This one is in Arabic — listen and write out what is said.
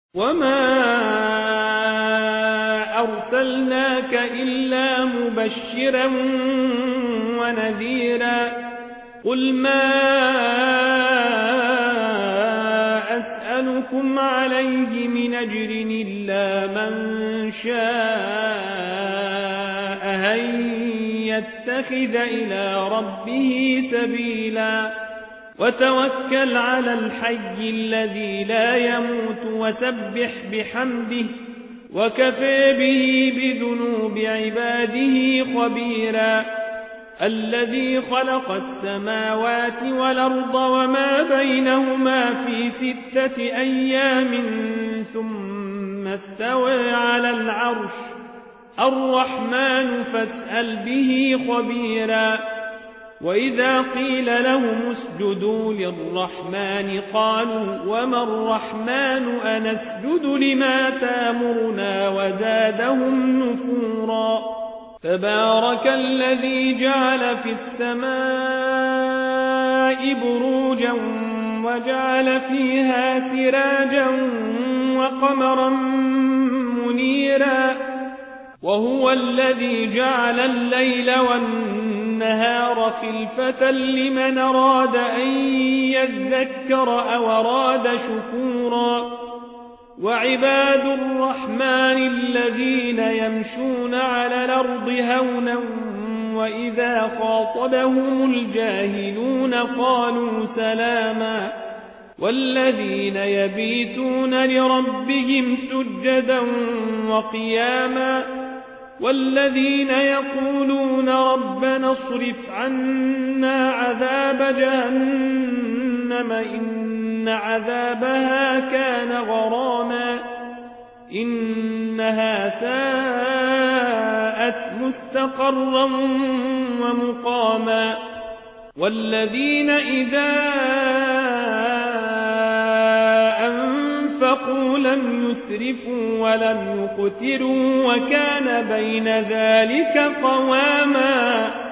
وما أرسلناك إلا مبشرا ونذيرا قل ما أسألكم عليه من أجر إلا من شاء أن يتخذ إلى ربه سبيلا وتوكل على الحي الذي لا يموت وسبح بحمده وكفى به بذنوب عباده خبيرا الذي خلق السماوات والأرض وما بينهما في 6 أيام ثم استوى على العرش الرحمن فاسأل به خبيرا وإذا قيل لهم اسجدوا للرحمن قالوا وما الرحمن أنسجد لما تامرنا وزادهم نفورا تبارك الذي جعل في السماء بروجا وجعل فيها سراجا وقمرا منيرا وهو الذي جعل الليل والنهار خلفة لمن أراد أن يذكر أو أراد شكورا وعباد الرحمن الذين يمشون على الأرض هونا وإذا خاطبهم الجاهلون قالوا سلاما والذين يبيتون لربهم سجدا وقياما والذين يقولون ربنا اصرف عنا عذاب جهنم إن عذابها كان غراما إنها ساءت مستقرا ومقاما والذين إذا أنفقوا لم يسرفوا ولم يقتروا وكان بين ذلك قواما